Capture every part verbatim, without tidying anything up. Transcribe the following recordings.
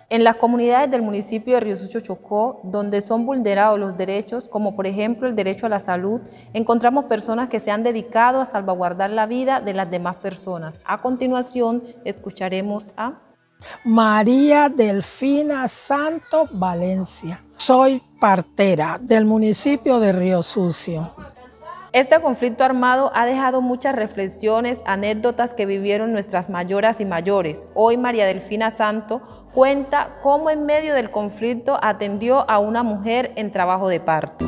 En las comunidades del municipio de Río Sucio, Chocó, donde son vulnerados los derechos, como por ejemplo el derecho a la salud, encontramos personas que se han dedicado a salvaguardar la vida de las demás personas. A continuación, escucharemos a María Delfina Santos Valencia. Soy partera del municipio de Río Sucio. Este conflicto armado ha dejado muchas reflexiones, anécdotas que vivieron nuestras mayoras y mayores. Hoy María Delfina Santos cuenta cómo en medio del conflicto atendió a una mujer en trabajo de parto.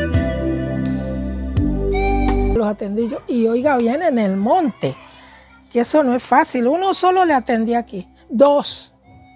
Los atendí yo y oiga bien en el monte, que eso no es fácil. Uno solo le atendí aquí. Dos.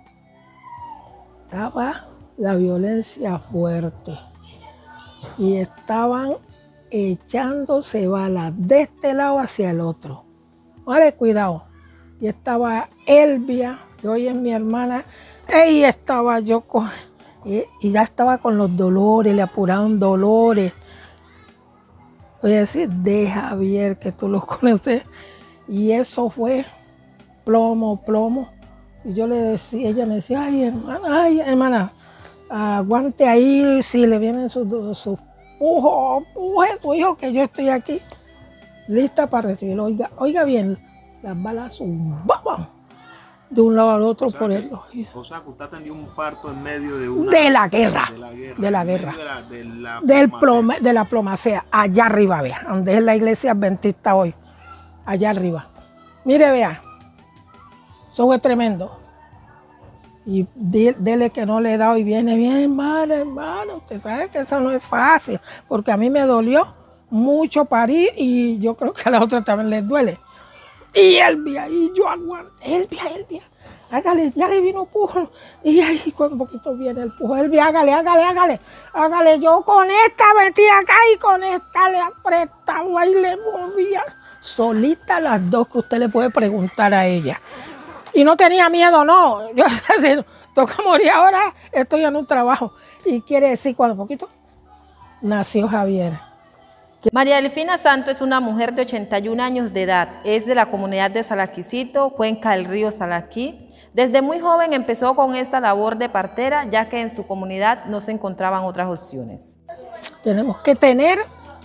Estaba la violencia fuerte y estaban echándose balas de este lado hacia el otro. Vale, cuidado. Y estaba Elvia, que hoy es mi hermana, y estaba yo con, y, y ya estaba con los dolores, le apuraron dolores. Voy a decir, de Javier, que tú los conoces. Y eso fue plomo, plomo. Y yo le decía, ella me decía, ay, hermana, ay, hermana, aguante ahí, si le vienen sus, sus pujos, puje tu hijo, que yo estoy aquí, lista para recibirlo. Oiga, oiga bien, las balas zumbaban de un lado al otro, o sea por que, el O sea, que usted atendió un parto en medio de una... De la guerra. De la guerra. De la guerra. De la, de la Del plome, de la plomacea, allá arriba, vea, donde es la iglesia adventista hoy, allá arriba. Mire, vea, eso fue tremendo. Y dele que no le he dado y viene bien, hermano, hermano. Usted sabe que eso no es fácil, porque a mí me dolió mucho parir y yo creo que a la otra también les duele. Y Elvia, y yo aguanté, Elvia, Elvia, hágale, ya le vino pujo. Y ahí cuando poquito viene el pujo, Elvia, hágale, hágale, hágale, hágale. Yo con esta metí acá y con esta le apretaba y le movía. Solita las dos que usted le puede preguntar a ella. Y no tenía miedo, no. Yo toca morir ahora, estoy en un trabajo. Y quiere decir, cuando poquito nació Javier. María Delfina Santos es una mujer de ochenta y un años de edad. Es de la comunidad de Salaquicito, cuenca del río Salaquí. Desde muy joven empezó con esta labor de partera, ya que en su comunidad no se encontraban otras opciones. Tenemos que tener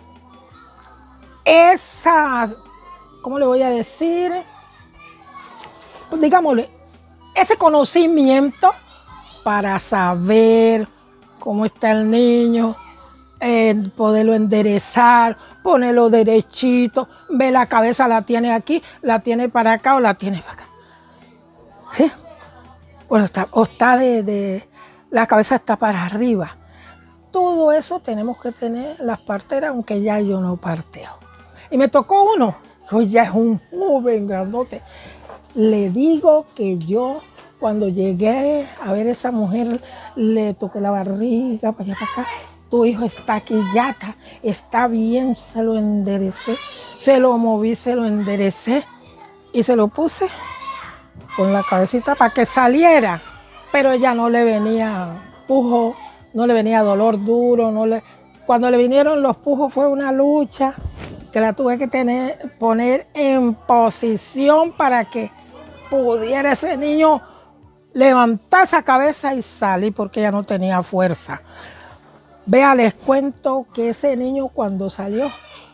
esa, ¿cómo le voy a decir? Pues digámosle, ese conocimiento para saber cómo está el niño, eh, poderlo enderezar, ponerlo derechito, ve la cabeza la tiene aquí, la tiene para acá o la tiene para acá. ¿Sí? Bueno, está, o está de, de, la cabeza está para arriba. Todo eso tenemos que tener las parteras, aunque ya yo no parteo. Y me tocó uno, que hoy ya es un joven grandote. Le digo que yo, cuando llegué a ver a esa mujer, le toqué la barriga, para allá, para acá. Tu hijo está aquí, ya está, está bien, se lo enderecé, se lo moví, se lo enderecé y se lo puse con la cabecita para que saliera. Pero ella no le venía pujo, no le venía dolor duro, no le... Cuando le vinieron los pujos fue una lucha que la tuve que tener, poner en posición para que pudiera ese niño levantar esa cabeza y salir, porque ella no tenía fuerza. Vea, les cuento que ese niño cuando salió,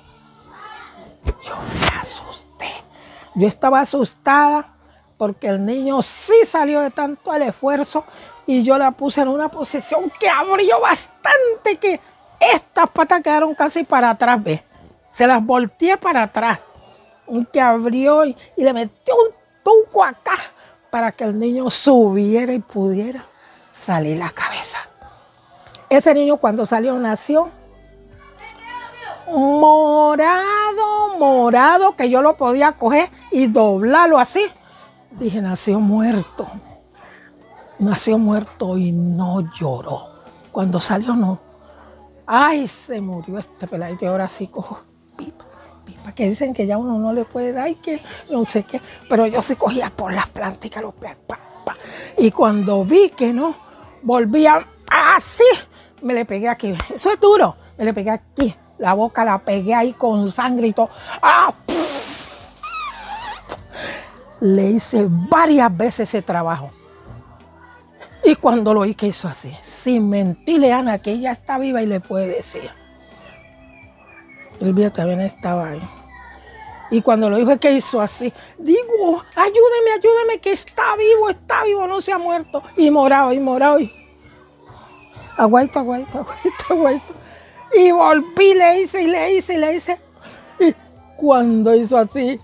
yo me asusté. Yo estaba asustada porque el niño sí salió de tanto el esfuerzo y yo la puse en una posición que abrió bastante, que estas patas quedaron casi para atrás, ve. Se las volteé para atrás, y que abrió y, y le metió un tuco acá para que el niño subiera y pudiera salir la cabeza. Ese niño cuando salió nació morado, morado, que yo lo podía coger y doblarlo así. Dije, nació muerto. Nació muerto y no lloró. Cuando salió no. Ay, se murió este peladito y ahora sí cojo pipa, pipa, que dicen que ya uno no le puede dar y que no sé qué. Pero yo sí cogía por las plantas, los pa, pa, pa. Y cuando vi que no, volvía así. Me le pegué aquí, eso es duro, me le pegué aquí, la boca la pegué ahí con sangre y todo. ¡Ah! Le hice varias veces ese trabajo. Y cuando lo oí que hizo así, sin mentirle, Ana, que ella está viva y le puede decir. Elvia también estaba ahí. Y cuando lo dijo que hizo así, digo, ayúdeme, ayúdeme, que está vivo, está vivo, no se ha muerto. Y morado, y morado, y aguaito, aguaito, aguaito, aguaito. Y volví, le hice, y le hice, y le hice. Y cuando hizo así,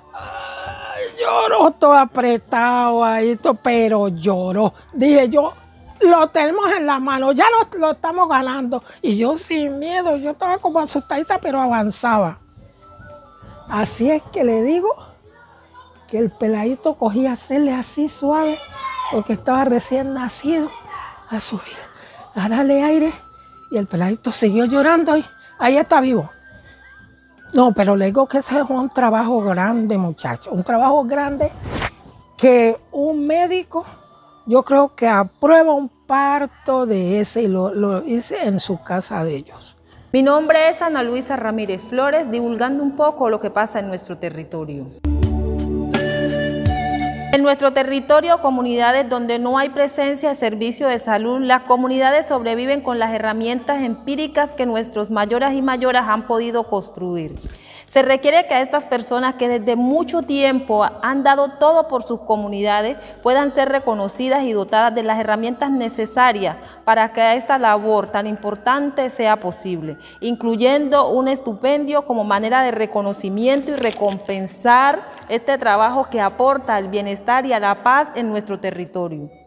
lloró todo apretado ahí, todo, pero lloró. Dije yo, lo tenemos en la mano, ya lo, lo estamos ganando. Y yo sin miedo, yo estaba como asustadita, pero avanzaba. Así es que le digo que el peladito cogía a hacerle así suave, porque estaba recién nacido, a subir, a darle aire, y el peladito siguió llorando y ahí está vivo. No, pero le digo que ese es un trabajo grande, muchachos, un trabajo grande que un médico, yo creo que aprueba un parto de ese y lo, lo hice en su casa de ellos. Mi nombre es Ana Luisa Ramírez Flores, divulgando un poco lo que pasa en nuestro territorio. En nuestro territorio, comunidades donde no hay presencia de servicio de salud, las comunidades sobreviven con las herramientas empíricas que nuestros mayores y mayoras han podido construir. Se requiere que a estas personas que desde mucho tiempo han dado todo por sus comunidades puedan ser reconocidas y dotadas de las herramientas necesarias para que esta labor tan importante sea posible, incluyendo un estipendio como manera de reconocimiento y recompensar este trabajo que aporta al bienestar y a la paz en nuestro territorio.